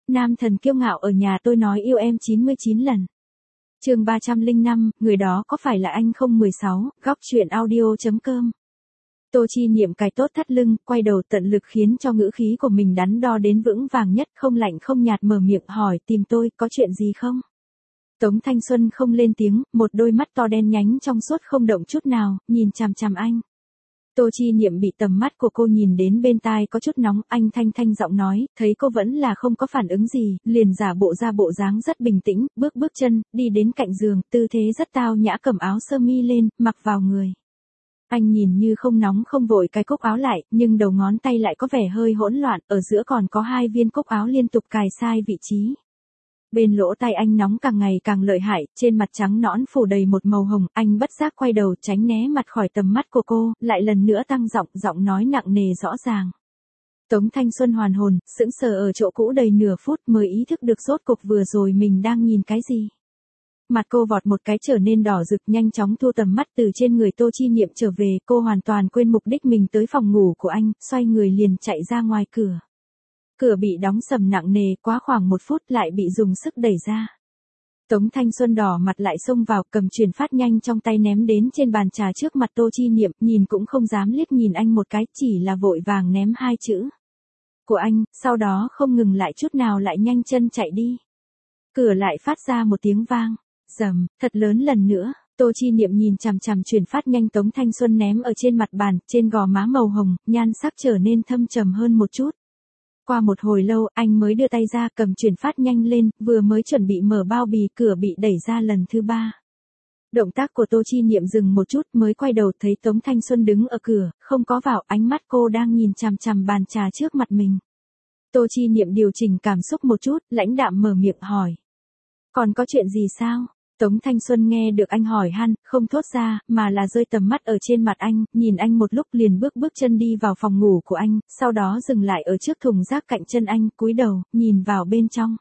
nam thần kiêu ngạo ở nhà tôi nói yêu em 99 lần. Chương 305, người đó có phải là anh không? 16, góc truyện audio.com. Tô Chi Niệm cài tốt thắt lưng, quay đầu tận lực khiến cho ngữ khí của mình đắn đo đến vững vàng nhất, không lạnh không nhạt mở miệng hỏi, tìm tôi, có chuyện gì không? Tống Thanh Xuân không lên tiếng, một đôi mắt to đen nhánh trong suốt không động chút nào, nhìn chằm chằm anh. Tô Chi Niệm bị tầm mắt của cô nhìn đến bên tai có chút nóng, anh thanh thanh giọng nói, thấy cô vẫn là không có phản ứng gì, liền giả bộ ra bộ dáng rất bình tĩnh, bước chân, đi đến cạnh giường, tư thế rất tao nhã cầm áo sơ mi lên, mặc vào người. Anh nhìn như không nóng không vội cái cúc áo lại, nhưng đầu ngón tay lại có vẻ hơi hỗn loạn, ở giữa còn có 2 viên cúc áo liên tục cài sai vị trí. Bên lỗ tai anh nóng càng ngày càng lợi hại, trên mặt trắng nõn phủ đầy một màu hồng, anh bất giác quay đầu tránh né mặt khỏi tầm mắt của cô, lại lần nữa tăng giọng nói nặng nề rõ ràng. Tống Thanh Xuân hoàn hồn, sững sờ ở chỗ cũ đầy nửa phút mới ý thức được rốt cuộc vừa rồi mình đang nhìn cái gì. Mặt cô vọt một cái trở nên đỏ rực, nhanh chóng thu tầm mắt từ trên người Tô Chi Niệm trở về, cô hoàn toàn quên mục đích mình tới phòng ngủ của anh, xoay người liền chạy ra ngoài cửa. Cửa bị đóng sầm nặng nề, quá khoảng 1 phút lại bị dùng sức đẩy ra. Tống Thanh Xuân đỏ mặt lại xông vào, cầm truyền phát nhanh trong tay ném đến trên bàn trà trước mặt Tô Chi Niệm, nhìn cũng không dám liếc nhìn anh một cái, chỉ là vội vàng ném 2 chữ của anh, sau đó không ngừng lại chút nào lại nhanh chân chạy đi. Cửa lại phát ra một tiếng vang, rầm, thật lớn lần nữa. Tô Chi Niệm nhìn chằm chằm truyền phát nhanh Tống Thanh Xuân ném ở trên mặt bàn, trên gò má màu hồng, nhan sắc trở nên thâm trầm hơn một chút. Qua một hồi lâu, anh mới đưa tay ra cầm truyền phát nhanh lên, vừa mới chuẩn bị mở bao bì, cửa bị đẩy ra lần thứ 3. Động tác của Tô Chi Niệm dừng một chút mới quay đầu thấy Tống Thanh Xuân đứng ở cửa, không có vào, ánh mắt cô đang nhìn chằm chằm bàn trà trước mặt mình. Tô Chi Niệm điều chỉnh cảm xúc một chút, lãnh đạm mở miệng hỏi. Còn có chuyện gì sao? Tống Thanh Xuân nghe được anh hỏi han, không thốt ra, mà là rơi tầm mắt ở trên mặt anh, nhìn anh một lúc liền bước chân đi vào phòng ngủ của anh, sau đó dừng lại ở trước thùng rác cạnh chân anh, cúi đầu, nhìn vào bên trong.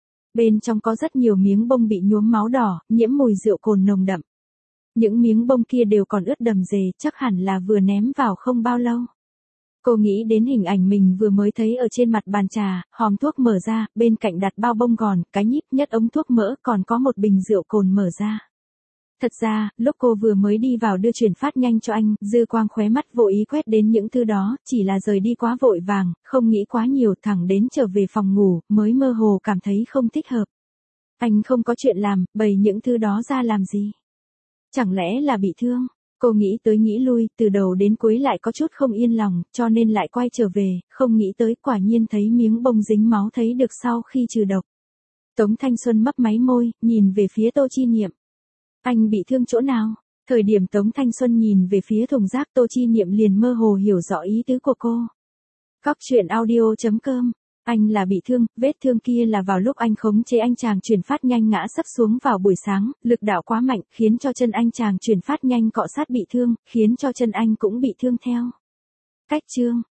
Bên trong có rất nhiều miếng bông bị nhuốm máu đỏ, nhiễm mùi rượu cồn nồng đậm. Những miếng bông kia đều còn ướt đầm dề, chắc hẳn là vừa ném vào không bao lâu. Cô nghĩ đến hình ảnh mình vừa mới thấy ở trên mặt bàn trà, hòm thuốc mở ra, bên cạnh đặt bao bông gòn, cái nhíp nhất ống thuốc mỡ, còn có một bình rượu cồn mở ra. Thật ra, lúc cô vừa mới đi vào đưa truyền phát nhanh cho anh, dư quang khóe mắt vô ý quét đến những thứ đó, chỉ là rời đi quá vội vàng, không nghĩ quá nhiều, thẳng đến trở về phòng ngủ, mới mơ hồ cảm thấy không thích hợp. Anh không có chuyện làm, bày những thứ đó ra làm gì? Chẳng lẽ là bị thương? Cô nghĩ tới nghĩ lui, từ đầu đến cuối lại có chút không yên lòng, cho nên lại quay trở về, không nghĩ tới quả nhiên thấy miếng bông dính máu thấy được sau khi trừ độc. Tống Thanh Xuân mấp máy môi, nhìn về phía Tô Chi Niệm. Anh bị thương chỗ nào? Thời điểm Tống Thanh Xuân nhìn về phía thùng rác, Tô Chi Niệm liền mơ hồ hiểu rõ ý tứ của cô. Góc truyện audio.com. Anh là bị thương, vết thương kia là vào lúc anh khống chế anh chàng truyền phát nhanh ngã sấp xuống vào buổi sáng, lực đạo quá mạnh, khiến cho chân anh chàng truyền phát nhanh cọ sát bị thương, khiến cho chân anh cũng bị thương theo. Cách chương.